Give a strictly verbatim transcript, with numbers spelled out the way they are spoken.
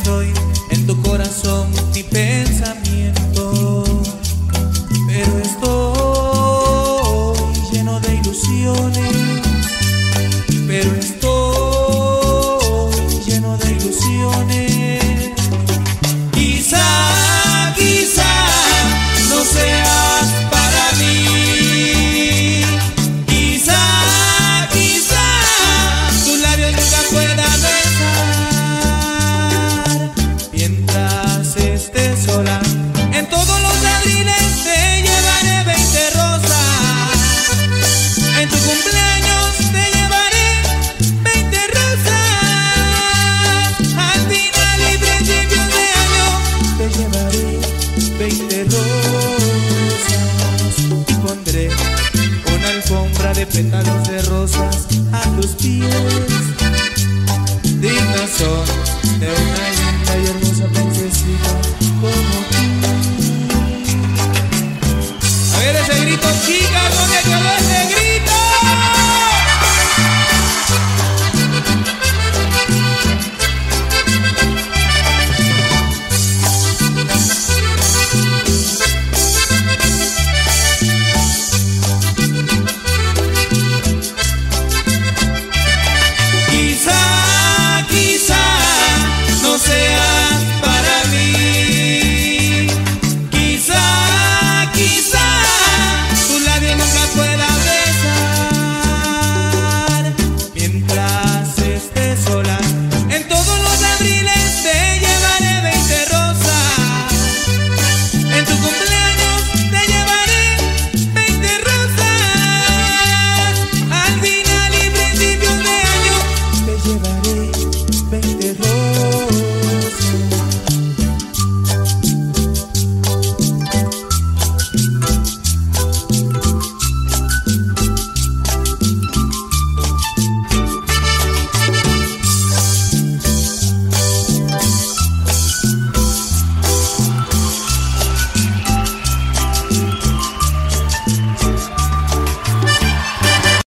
estoy en tu corazón, mi pensamiento. Pero estoy lleno de ilusiones. Pero estoy lleno de ilusiones. Quizá, quizá no seas para mí. Quizá, quizá tus labios nunca pueda besar. Mientras estés sola, en todos los abriles te llevaré veinte rosas. En tu cumpleaños te llevaré veinte rosas. Al final y principios de año te llevaré veinte rosas. Y pondré una alfombra de pétalos de rosas a tus pies. Dignas son de una linda y hermosa